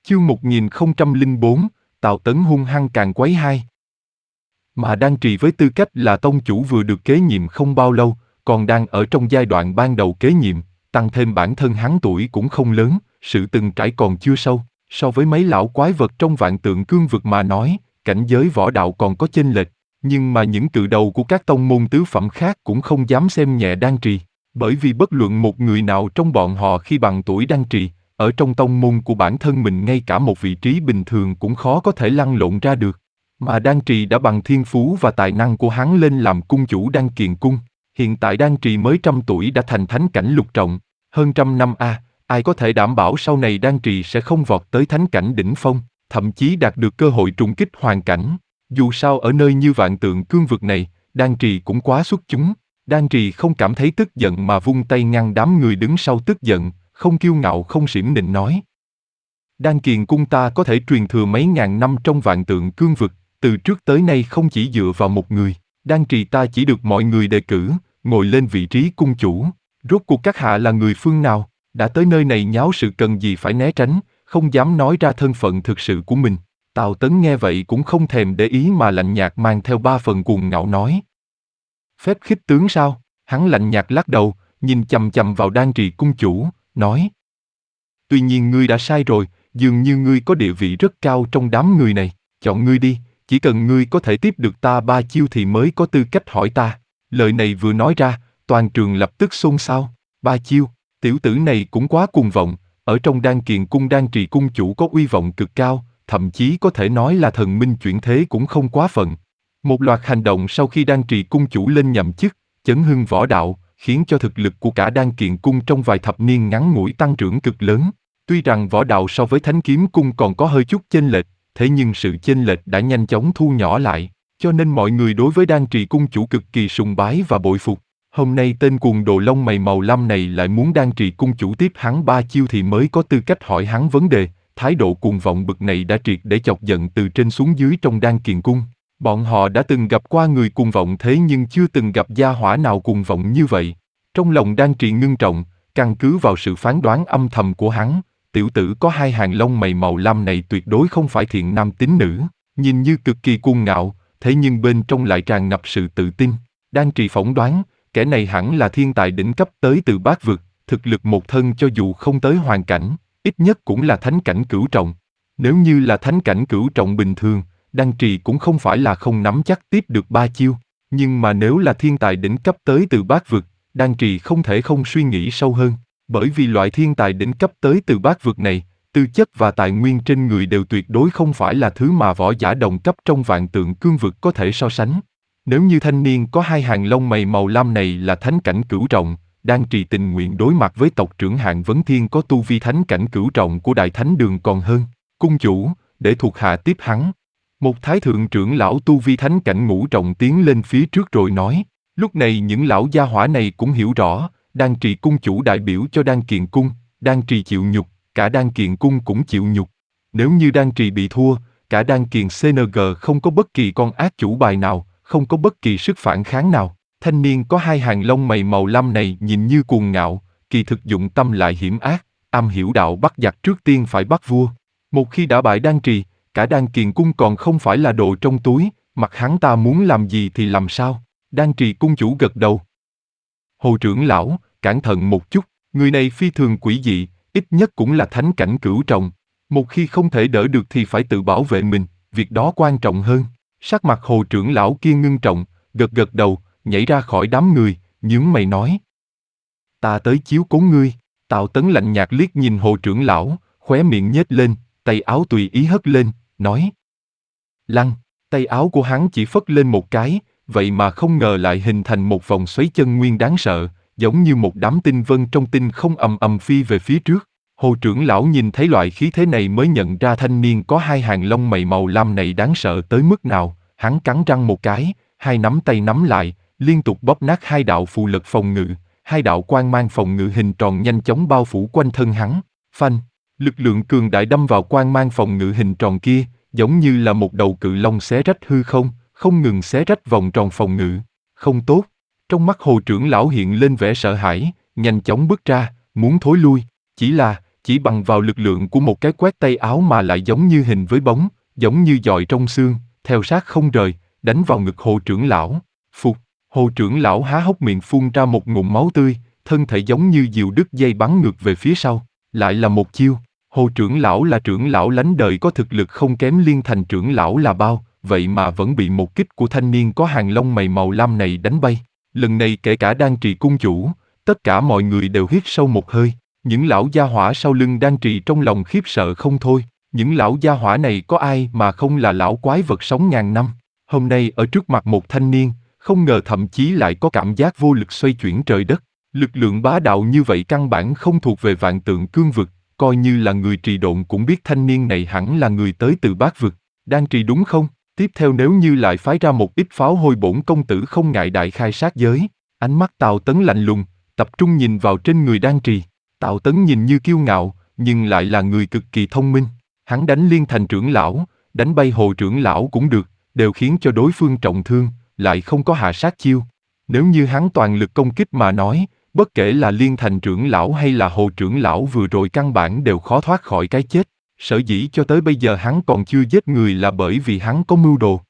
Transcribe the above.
Chương 1004, Tào Tấn hung hăng càn quấy hai. Mà Đan Trì với tư cách là tông chủ vừa được kế nhiệm không bao lâu, còn đang ở trong giai đoạn ban đầu kế nhiệm, tăng thêm bản thân hắn tuổi cũng không lớn, sự từng trải còn chưa sâu, so với mấy lão quái vật trong vạn tượng cương vực mà nói, cảnh giới võ đạo còn có chênh lệch, nhưng mà những cự đầu của các tông môn tứ phẩm khác cũng không dám xem nhẹ Đan Trì, bởi vì bất luận một người nào trong bọn họ khi bằng tuổi Đan Trì, ở trong tông môn của bản thân mình ngay cả một vị trí bình thường cũng khó có thể lăn lộn ra được. Mà Đan Trì đã bằng thiên phú và tài năng của hắn lên làm cung chủ Đan Kiền Cung. Hiện tại Đan Trì mới 100 tuổi đã thành thánh cảnh lục trọng, hơn 100 năm ai có thể đảm bảo sau này Đan Trì sẽ không vọt tới thánh cảnh đỉnh phong, thậm chí đạt được cơ hội trùng kích hoàn cảnh. Dù sao ở nơi như vạn tượng cương vực này, Đan Trì cũng quá xuất chúng. Đan Trì không cảm thấy tức giận mà vung tay ngăn đám người đứng sau tức giận, không kiêu ngạo không xiểm nịnh nói. Đan Kiền Cung ta có thể truyền thừa mấy ngàn năm trong vạn tượng cương vực, từ trước tới nay không chỉ dựa vào một người, Đan Trì ta chỉ được mọi người đề cử, ngồi lên vị trí cung chủ. Rốt cuộc các hạ là người phương nào, đã tới nơi này nháo sự cần gì phải né tránh, không dám nói ra thân phận thực sự của mình. Tào Tấn nghe vậy cũng không thèm để ý mà lạnh nhạt mang theo 3 phần cuồng ngạo nói. Phép khích tướng sao? Hắn lạnh nhạt lắc đầu, nhìn chằm chằm vào Đan Trì cung chủ, nói. Tuy nhiên ngươi đã sai rồi, dường như ngươi có địa vị rất cao trong đám người này, chọn ngươi đi, chỉ cần ngươi có thể tiếp được ta 3 chiêu thì mới có tư cách hỏi ta. Lời này vừa nói ra, toàn trường lập tức xôn xao. 3 chiêu, tiểu tử này cũng quá cuồng vọng, ở trong Đan Kiền Cung Đan Trì cung chủ có uy vọng cực cao, thậm chí có thể nói là thần minh chuyển thế cũng không quá phận. Một loạt hành động sau khi Đan Trì cung chủ lên nhậm chức, chấn hưng võ đạo, khiến cho thực lực của cả Đan Kiền Cung trong vài thập niên ngắn ngủi tăng trưởng cực lớn. Tuy rằng võ đạo so với Thánh Kiếm Cung còn có hơi chút chênh lệch, thế nhưng sự chênh lệch đã nhanh chóng thu nhỏ lại, cho nên mọi người đối với Đan Trì cung chủ cực kỳ sùng bái và bội phục. Hôm nay tên cuồng đồ lông mày màu lam này lại muốn Đan Trì cung chủ tiếp hắn 3 chiêu thì mới có tư cách hỏi hắn vấn đề, thái độ cuồng vọng bực này đã triệt để chọc giận từ trên xuống dưới trong Đan Kiền Cung. Bọn họ đã từng gặp qua người cuồng vọng thế nhưng chưa từng gặp gia hỏa nào cuồng vọng như vậy. Trong lòng Đan Trì ngưng trọng, căn cứ vào sự phán đoán âm thầm của hắn, tiểu tử có 2 hàng lông mày màu lam này tuyệt đối không phải thiện nam tín nữ, nhìn như cực kỳ cuồng ngạo, thế nhưng bên trong lại tràn ngập sự tự tin. Đan Trì phỏng đoán, kẻ này hẳn là thiên tài đỉnh cấp tới từ bát vực, thực lực một thân cho dù không tới hoàn cảnh, ít nhất cũng là thánh cảnh cửu trọng. Nếu như là thánh cảnh cửu trọng bình thường, Đan Trì cũng không phải là không nắm chắc tiếp được 3 chiêu, nhưng mà nếu là thiên tài đỉnh cấp tới từ bát vực, Đan Trì không thể không suy nghĩ sâu hơn, bởi vì loại thiên tài đỉnh cấp tới từ bát vực này, tư chất và tài nguyên trên người đều tuyệt đối không phải là thứ mà võ giả đồng cấp trong vạn tượng cương vực có thể so sánh. Nếu như thanh niên có 2 hàng lông mày màu lam này là thánh cảnh cửu trọng, Đan Trì tình nguyện đối mặt với tộc trưởng Hạng Vấn Thiên có tu vi thánh cảnh cửu trọng của Đại Thánh Đường còn hơn. Cung chủ, để thuộc hạ tiếp hắn. Một thái thượng trưởng lão tu vi thánh cảnh ngũ trọng tiến lên phía trước rồi nói. Lúc này những lão gia hỏa này cũng hiểu rõ, Đan Trì cung chủ đại biểu cho Đan Kiền Cung, Đan Trì chịu nhục, cả Đan Kiền Cung cũng chịu nhục. Nếu như Đan Trì bị thua, cả Đan Kiền CNG không có bất kỳ con ác chủ bài nào, không có bất kỳ sức phản kháng nào. Thanh niên có 2 hàng lông mày màu lam này nhìn như cuồng ngạo, kỳ thực dụng tâm lại hiểm ác, am hiểu đạo bắt giặc trước tiên phải bắt vua. Một khi đã bại Đan Trì, cả Đan Kiền Cung còn không phải là đồ trong túi, mặc hắn ta muốn làm gì thì làm sao. Đan Trì cung chủ gật đầu. Hồ trưởng lão, cẩn thận một chút, người này phi thường quỷ dị, ít nhất cũng là thánh cảnh cửu trọng. Một khi không thể đỡ được thì phải tự bảo vệ mình, việc đó quan trọng hơn. Sắc mặt hồ trưởng lão kia ngưng trọng, gật gật đầu, nhảy ra khỏi đám người, nhướng mày nói. Ta tới chiếu cố ngươi. Tào Tấn lạnh nhạt liếc nhìn hồ trưởng lão, khóe miệng nhếch lên, tay áo tùy ý hất lên, nói. Lăng, tay áo của hắn chỉ phất lên một cái, vậy mà không ngờ lại hình thành một vòng xoáy chân nguyên đáng sợ, giống như một đám tinh vân trong tinh không ầm ầm phi về phía trước. Hồ trưởng lão nhìn thấy loại khí thế này mới nhận ra thanh niên có 2 hàng lông mày màu lam này đáng sợ tới mức nào, hắn cắn răng một cái, 2 nắm tay nắm lại, liên tục bóp nát 2 đạo phù lực phòng ngự, 2 đạo quang mang phòng ngự hình tròn nhanh chóng bao phủ quanh thân hắn. Phanh, lực lượng cường đại đâm vào quang mang phòng ngự hình tròn kia, giống như là một đầu cự long xé rách hư không, không ngừng xé rách vòng tròn phòng ngự. Không tốt. Trong mắt hồ trưởng lão hiện lên vẻ sợ hãi, nhanh chóng bước ra, muốn thối lui. chỉ bằng vào lực lượng của một cái quét tay áo mà lại giống như hình với bóng, giống như dọi trong xương, theo sát không rời, đánh vào ngực Hồ trưởng lão. Phục, Hồ trưởng lão há hốc miệng phun ra một ngụm máu tươi, thân thể giống như diều đứt dây bắn ngược về phía sau, lại là một chiêu. Hồ trưởng lão là trưởng lão lánh đời có thực lực không kém Liên Thành trưởng lão là bao, vậy mà vẫn bị một kích của thanh niên có hàng lông mày màu lam này đánh bay. Lần này kể cả Đan Trì cung chủ, tất cả mọi người đều hít sâu một hơi. Những lão gia hỏa sau lưng Đan Trì trong lòng khiếp sợ không thôi. Những lão gia hỏa này có ai mà không là lão quái vật sống ngàn năm. Hôm nay ở trước mặt một thanh niên, không ngờ thậm chí lại có cảm giác vô lực xoay chuyển trời đất. Lực lượng bá đạo như vậy căn bản không thuộc về Vạn Tượng Cương vực, coi như là người Trì Độn cũng biết thanh niên này hẳn là người tới từ Bát vực. Đan Trì đúng không? Tiếp theo nếu như lại phái ra một ít pháo hôi bổn công tử không ngại đại khai sát giới. Ánh mắt Tào Tấn lạnh lùng, tập trung nhìn vào trên người Đan Trì. Tào Tấn nhìn như kiêu ngạo, nhưng lại là người cực kỳ thông minh. Hắn đánh Liên Thành trưởng lão, đánh bay Hồ trưởng lão cũng được, đều khiến cho đối phương trọng thương, lại không có hạ sát chiêu. Nếu như hắn toàn lực công kích mà nói, bất kể là Liên Thành trưởng lão hay là Hồ trưởng lão vừa rồi căn bản đều khó thoát khỏi cái chết. Sở dĩ cho tới bây giờ hắn còn chưa giết người là bởi vì hắn có mưu đồ.